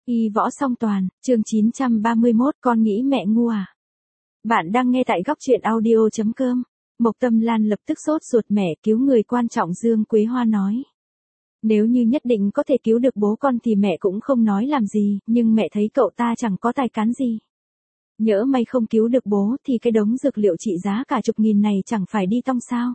Y võ song toàn, chương 931, con nghĩ mẹ ngu à? Bạn đang nghe tại góc truyện audio.com. Mộc Tâm Lan lập tức sốt ruột, mẹ cứu người quan trọng. Dương Quế Hoa nói. Nếu như nhất định có thể cứu được bố con thì mẹ cũng không nói làm gì, nhưng mẹ thấy cậu ta chẳng có tài cán gì. Nhỡ may không cứu được bố thì cái đống dược liệu trị giá cả chục nghìn này chẳng phải đi tong sao?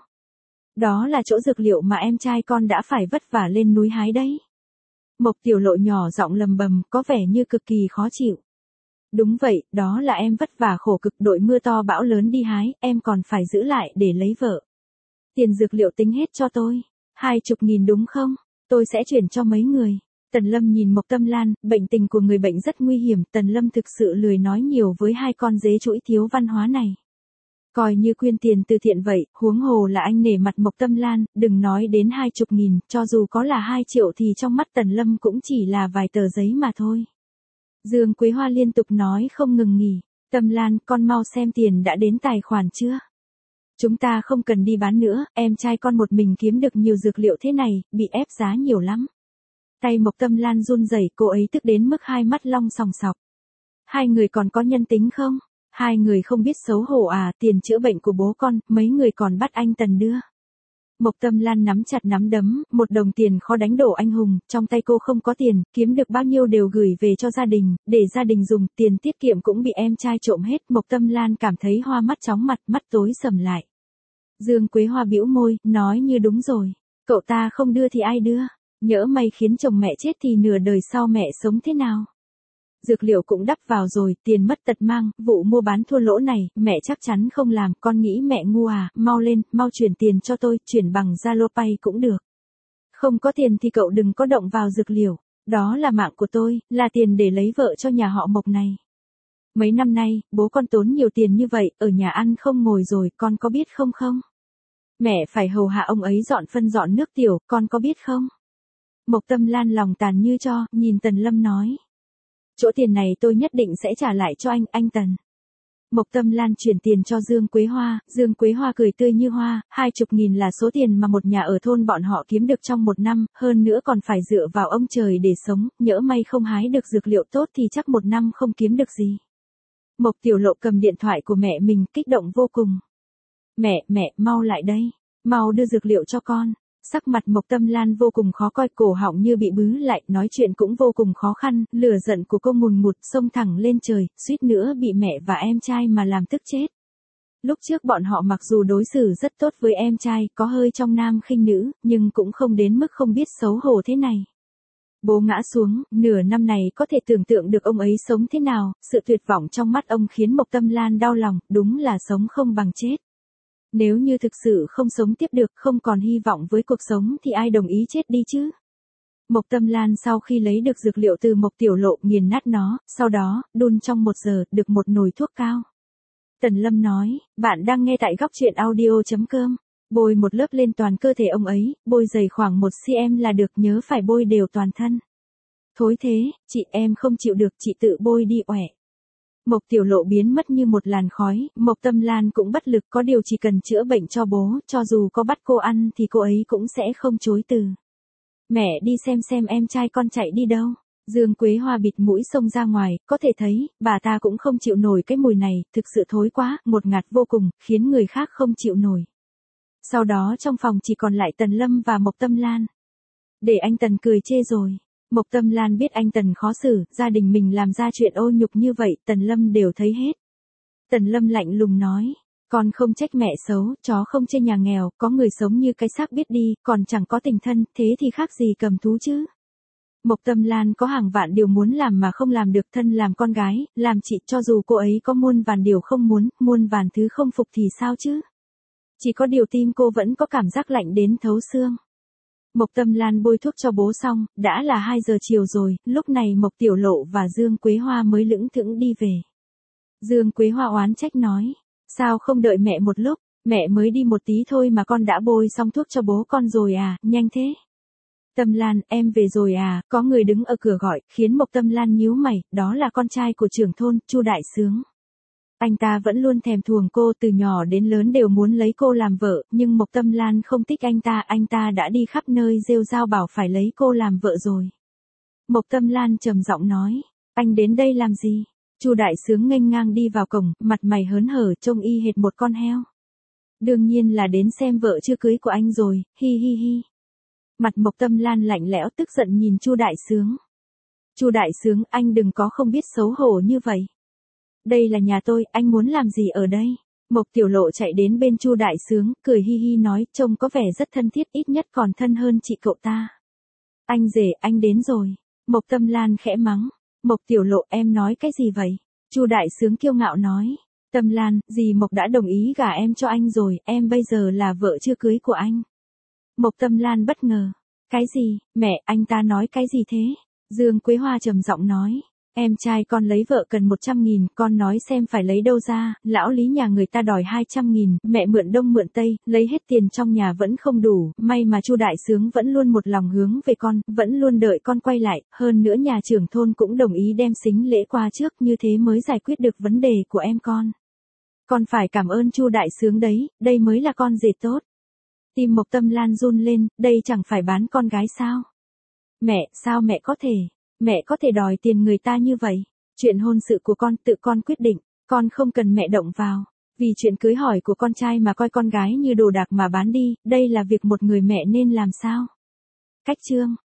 Đó là chỗ dược liệu mà em trai con đã phải vất vả lên núi hái đấy. Mộc Tiểu Lộ nhỏ giọng lầm bầm, có vẻ như cực kỳ khó chịu. Đúng vậy, đó là em vất vả khổ cực đội mưa to bão lớn đi hái, em còn phải giữ lại để lấy vợ. Tiền dược liệu tính hết cho tôi. 20.000 đúng không? Tôi sẽ chuyển cho mấy người. Tần Lâm nhìn Mộc Tâm Lan, bệnh tình của người bệnh rất nguy hiểm. Tần Lâm thực sự lười nói nhiều với hai con dế chuỗi thiếu văn hóa này. Coi như quyên tiền từ thiện vậy, huống hồ là anh nể mặt Mộc Tâm Lan, đừng nói đến 20.000, cho dù có là 2 triệu thì trong mắt Tần Lâm cũng chỉ là vài tờ giấy mà thôi. Dương Quế Hoa liên tục nói không ngừng nghỉ, Tâm Lan, con mau xem tiền đã đến tài khoản chưa? Chúng ta không cần đi bán nữa, em trai con một mình kiếm được nhiều dược liệu thế này, bị ép giá nhiều lắm. Tay Mộc Tâm Lan run rẩy, cô ấy tức đến mức hai mắt long sòng sọc. Hai người còn có nhân tính không? Hai người không biết xấu hổ à, tiền chữa bệnh của bố con, mấy người còn bắt anh Tần đưa. Mộc Tâm Lan nắm chặt nắm đấm, một đồng tiền khó đánh đổ anh hùng, trong tay cô không có tiền, kiếm được bao nhiêu đều gửi về cho gia đình, để gia đình dùng, tiền tiết kiệm cũng bị em trai trộm hết. Mộc Tâm Lan cảm thấy hoa mắt chóng mặt, mắt tối sầm lại. Dương Quế Hoa bĩu môi, nói như đúng rồi, cậu ta không đưa thì ai đưa, nhỡ may khiến chồng mẹ chết thì nửa đời sau mẹ sống thế nào? Dược liệu cũng đắp vào rồi, tiền mất tật mang, vụ mua bán thua lỗ này, mẹ chắc chắn không làm, con nghĩ mẹ ngu à, mau lên, mau chuyển tiền cho tôi, chuyển bằng Zalo Pay cũng được. Không có tiền thì cậu đừng có động vào dược liệu, đó là mạng của tôi, là tiền để lấy vợ cho nhà họ Mộc này. Mấy năm nay, bố con tốn nhiều tiền như vậy, ở nhà ăn không ngồi rồi, con có biết không không? Mẹ phải hầu hạ ông ấy dọn phân dọn nước tiểu, con có biết không? Mộc Tâm Lan lòng tàn như tro, nhìn Tần Lâm nói. Chỗ tiền này tôi nhất định sẽ trả lại cho anh Tần. Mộc Tâm Lan chuyển tiền cho Dương Quế Hoa, Dương Quế Hoa cười tươi như hoa, 20.000 là số tiền mà một nhà ở thôn bọn họ kiếm được trong một năm, hơn nữa còn phải dựa vào ông trời để sống, nhỡ may không hái được dược liệu tốt thì chắc một năm không kiếm được gì. Mộc Tiểu Lộ cầm điện thoại của mẹ mình, kích động vô cùng. Mẹ, mau lại đây, mau đưa dược liệu cho con. Sắc mặt Mộc Tâm Lan vô cùng khó coi, cổ họng như bị bứ lại, nói chuyện cũng vô cùng khó khăn, lửa giận của cô ngùn ngụt xông thẳng lên trời, suýt nữa bị mẹ và em trai mà làm tức chết. Lúc trước bọn họ mặc dù đối xử rất tốt với em trai, có hơi trong nam khinh nữ, nhưng cũng không đến mức không biết xấu hổ thế này. Bố ngã xuống, nửa năm này có thể tưởng tượng được ông ấy sống thế nào, sự tuyệt vọng trong mắt ông khiến Mộc Tâm Lan đau lòng, đúng là sống không bằng chết. Nếu như thực sự không sống tiếp được, không còn hy vọng với cuộc sống thì ai đồng ý chết đi chứ? Mộc Tâm Lan sau khi lấy được dược liệu từ Mộc Tiểu Lộ nghiền nát nó, sau đó, đun trong 1 giờ, được một nồi thuốc cao. Tần Lâm nói, bạn đang nghe tại góc truyện audio.com. Bôi một lớp lên toàn cơ thể ông ấy, bôi dày khoảng 1 cm là được, nhớ phải bôi đều toàn thân. Thối thế, chị em không chịu được, chị tự bôi đi oẻ. Mộc Tiểu Lộ biến mất như một làn khói, Mộc Tâm Lan cũng bất lực, có điều chỉ cần chữa bệnh cho bố, cho dù có bắt cô ăn thì cô ấy cũng sẽ không chối từ. Mẹ đi xem em trai con chạy đi đâu. Dương Quế Hoa bịt mũi xông ra ngoài, có thể thấy, bà ta cũng không chịu nổi cái mùi này, thực sự thối quá, ngột ngạt vô cùng, khiến người khác không chịu nổi. Sau đó trong phòng chỉ còn lại Tần Lâm và Mộc Tâm Lan. Để anh Tần cười chê rồi. Mộc Tâm Lan biết anh Tần khó xử, gia đình mình làm ra chuyện ô nhục như vậy, Tần Lâm đều thấy hết. Tần Lâm lạnh lùng nói, con không trách mẹ xấu, chó không chê nhà nghèo, có người sống như cái xác biết đi, còn chẳng có tình thân, thế thì khác gì cầm thú chứ. Mộc Tâm Lan có hàng vạn điều muốn làm mà không làm được, thân làm con gái, làm chị, cho dù cô ấy có muôn vàn điều không muốn, muôn vàn thứ không phục thì sao chứ. Chỉ có điều tim cô vẫn có cảm giác lạnh đến thấu xương. Mộc Tâm Lan bôi thuốc cho bố xong, đã là 2 giờ chiều rồi, lúc này Mộc Tiểu Lộ và Dương Quế Hoa mới lững thững đi về. Dương Quế Hoa oán trách nói, sao không đợi mẹ một lúc, mẹ mới đi một tí thôi mà con đã bôi xong thuốc cho bố con rồi à, nhanh thế. Tâm Lan, em về rồi à, có người đứng ở cửa gọi, khiến Mộc Tâm Lan nhíu mày, đó là con trai của trưởng thôn, Chu Đại Sướng. Anh ta vẫn luôn thèm thuồng cô, từ nhỏ đến lớn đều muốn lấy cô làm vợ, nhưng Mộc Tâm Lan không thích anh ta đã đi khắp nơi rêu rao bảo phải lấy cô làm vợ rồi. Mộc Tâm Lan trầm giọng nói, anh đến đây làm gì? Chu Đại Sướng nghênh ngang đi vào cổng, mặt mày hớn hở trông y hệt một con heo. Đương nhiên là đến xem vợ chưa cưới của anh rồi, hi hi hi. Mặt Mộc Tâm Lan lạnh lẽo tức giận nhìn Chu Đại Sướng. Chu Đại Sướng, anh đừng có không biết xấu hổ như vậy. Đây là nhà tôi, anh muốn làm gì ở đây? Mộc Tiểu Lộ chạy đến bên Chu Đại Sướng, cười hi hi nói, trông có vẻ rất thân thiết, ít nhất còn thân hơn chị cậu ta. Anh rể, anh đến rồi. Mộc Tâm Lan khẽ mắng. Mộc Tiểu Lộ, em nói cái gì vậy? Chu Đại Sướng kiêu ngạo nói. Tâm Lan, dì Mộc đã đồng ý gả em cho anh rồi, em bây giờ là vợ chưa cưới của anh. Mộc Tâm Lan bất ngờ. Cái gì, mẹ, anh ta nói cái gì thế? Dương Quế Hoa trầm giọng nói. Em trai con lấy vợ cần 100.000, con nói xem phải lấy đâu ra, lão Lý nhà người ta đòi 200.000, mẹ mượn đông mượn tây, lấy hết tiền trong nhà vẫn không đủ, may mà Chu Đại Sướng vẫn luôn một lòng hướng về con, vẫn luôn đợi con quay lại, hơn nữa nhà trưởng thôn cũng đồng ý đem sính lễ qua trước, như thế mới giải quyết được vấn đề của em con. Con phải cảm ơn Chu Đại Sướng đấy, đây mới là con rể tốt. Tim Mộc Tâm Lan run lên, đây chẳng phải bán con gái sao? Mẹ, sao mẹ có thể? Mẹ có thể đòi tiền người ta như vậy. Chuyện hôn sự của con tự con quyết định, con không cần mẹ động vào. Vì chuyện cưới hỏi của con trai mà coi con gái như đồ đạc mà bán đi, đây là việc một người mẹ nên làm sao? Cách chương